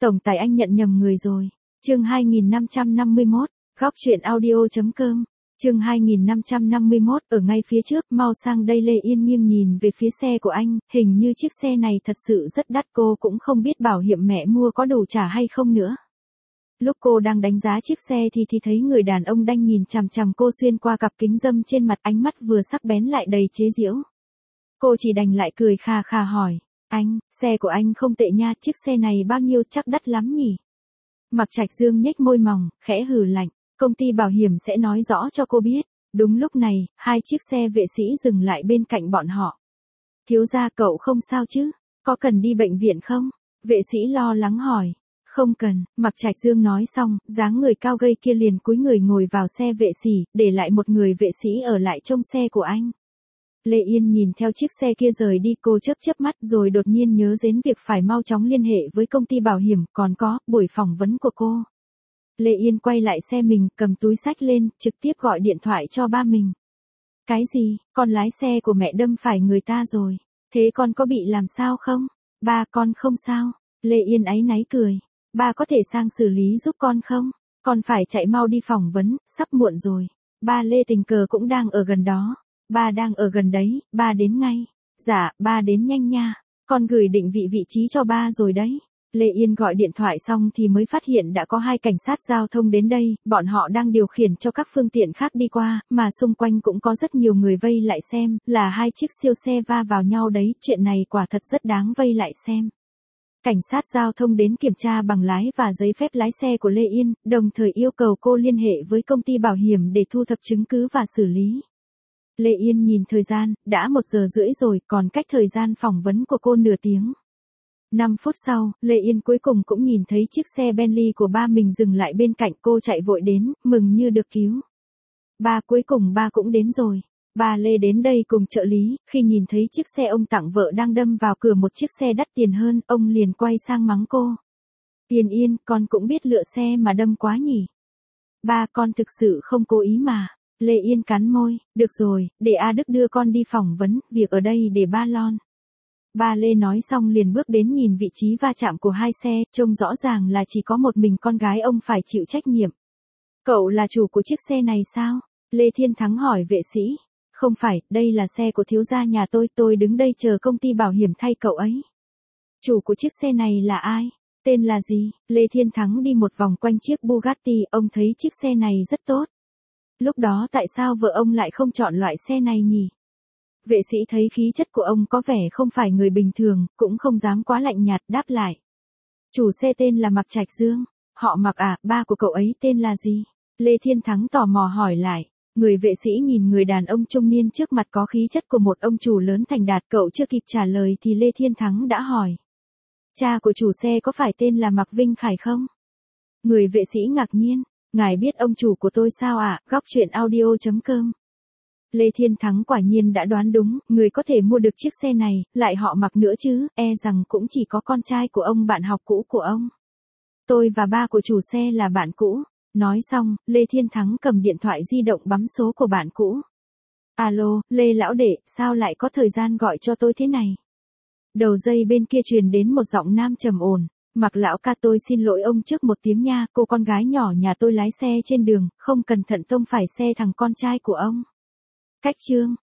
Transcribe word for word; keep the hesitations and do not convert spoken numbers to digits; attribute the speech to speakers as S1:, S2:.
S1: Tổng tài anh nhận nhầm người rồi. Chương hai nghìn năm trăm năm mươi mốt, góc truyện audio.com. Chương hai nghìn năm trăm năm mươi mốt, ở ngay phía trước, mau sang đây. Lê Yên nghiêng nhìn về phía xe của anh, hình như chiếc xe này thật sự rất đắt, cô cũng không biết bảo hiểm mẹ mua có đủ trả hay không nữa. Lúc cô đang đánh giá chiếc xe thì thì thấy người đàn ông đang nhìn chằm chằm cô xuyên qua cặp kính râm trên mặt, ánh mắt vừa sắc bén lại đầy chế giễu. Cô chỉ đành lại cười khà khà hỏi, anh, xe của anh không tệ nha, chiếc xe này bao nhiêu, chắc đắt lắm nhỉ? Mạc Trạch Dương nhếch môi mỏng, khẽ hừ lạnh, công ty bảo hiểm sẽ nói rõ cho cô biết. Đúng lúc này, hai chiếc xe vệ sĩ dừng lại bên cạnh bọn họ. Thiếu gia, cậu không sao chứ? Có cần đi bệnh viện không? Vệ sĩ lo lắng hỏi. Không cần, Mạc Trạch Dương nói xong, dáng người cao gầy kia liền cúi người ngồi vào xe vệ sĩ, để lại một người vệ sĩ ở lại trông xe của anh. Lê Yên nhìn theo chiếc xe kia rời đi, cô chớp chớp mắt rồi đột nhiên nhớ đến việc phải mau chóng liên hệ với công ty bảo hiểm, còn có buổi phỏng vấn của cô. Lê Yên quay lại xe mình, cầm túi xách lên, trực tiếp gọi điện thoại cho ba mình. Cái gì, con lái xe của mẹ đâm phải người ta rồi, thế con có bị làm sao không? Ba, con không sao. Lê Yên áy náy cười. Ba có thể sang xử lý giúp con không? Con phải chạy mau đi phỏng vấn, sắp muộn rồi. Ba, Lê tình cờ cũng đang ở gần đó. Ba đang ở gần đấy, ba đến ngay. Dạ, ba đến nhanh nha. Con gửi định vị vị trí cho ba rồi đấy. Lê Yên gọi điện thoại xong thì mới phát hiện đã có hai cảnh sát giao thông đến đây, bọn họ đang điều khiển cho các phương tiện khác đi qua, mà xung quanh cũng có rất nhiều người vây lại xem, là hai chiếc siêu xe va vào nhau đấy, chuyện này quả thật rất đáng vây lại xem. Cảnh sát giao thông đến kiểm tra bằng lái và giấy phép lái xe của Lê Yên, đồng thời yêu cầu cô liên hệ với công ty bảo hiểm để thu thập chứng cứ và xử lý. Lê Yên nhìn thời gian, đã một giờ rưỡi rồi, còn cách thời gian phỏng vấn của cô nửa tiếng. Năm phút sau, Lê Yên cuối cùng cũng nhìn thấy chiếc xe Bentley của ba mình dừng lại bên cạnh, cô chạy vội đến, mừng như được cứu. Ba, cuối cùng ba cũng đến rồi. Ba Lê đến đây cùng trợ lý, khi nhìn thấy chiếc xe ông tặng vợ đang đâm vào cửa một chiếc xe đắt tiền hơn, ông liền quay sang mắng cô. Yên Yên, con cũng biết lựa xe mà đâm quá nhỉ. Ba, con thực sự không cố ý mà. Lê Yên cắn môi, được rồi, để A Đức đưa con đi phỏng vấn, việc ở đây để ba lon. Ba Lê nói xong liền bước đến nhìn vị trí va chạm của hai xe, trông rõ ràng là chỉ có một mình con gái ông phải chịu trách nhiệm. Cậu là chủ của chiếc xe này sao? Lê Thiên Thắng hỏi vệ sĩ. Không phải, đây là xe của thiếu gia nhà tôi, tôi đứng đây chờ công ty bảo hiểm thay cậu ấy. Chủ của chiếc xe này là ai? Tên là gì? Lê Thiên Thắng đi một vòng quanh chiếc Bugatti, ông thấy chiếc xe này rất tốt. Lúc đó tại sao vợ ông lại không chọn loại xe này nhỉ? Vệ sĩ thấy khí chất của ông có vẻ không phải người bình thường, cũng không dám quá lạnh nhạt, đáp lại. Chủ xe tên là Mạc Trạch Dương. Họ Mạc à, ba của cậu ấy tên là gì? Lê Thiên Thắng tò mò hỏi lại. Người vệ sĩ nhìn người đàn ông trung niên trước mặt có khí chất của một ông chủ lớn thành đạt, cậu chưa kịp trả lời thì Lê Thiên Thắng đã hỏi. Cha của chủ xe có phải tên là Mạc Vinh Khải không? Người vệ sĩ ngạc nhiên. Ngài biết ông chủ của tôi sao ạ? À? Góc truyện audio.com. Lê Thiên Thắng quả nhiên đã đoán đúng, người có thể mua được chiếc xe này, lại họ Mạc nữa chứ, e rằng cũng chỉ có con trai của ông, bạn học cũ của ông. Tôi và ba của chủ xe là bạn cũ. Nói xong, Lê Thiên Thắng cầm điện thoại di động bấm số của bạn cũ. Alo, Lê lão đệ, sao lại có thời gian gọi cho tôi thế này? Đầu dây bên kia truyền đến một giọng nam trầm ổn. Mạc lão ca, tôi xin lỗi ông trước một tiếng nha, cô con gái nhỏ nhà tôi lái xe trên đường, không cẩn thận tông phải xe thằng con trai của ông. Cách chương.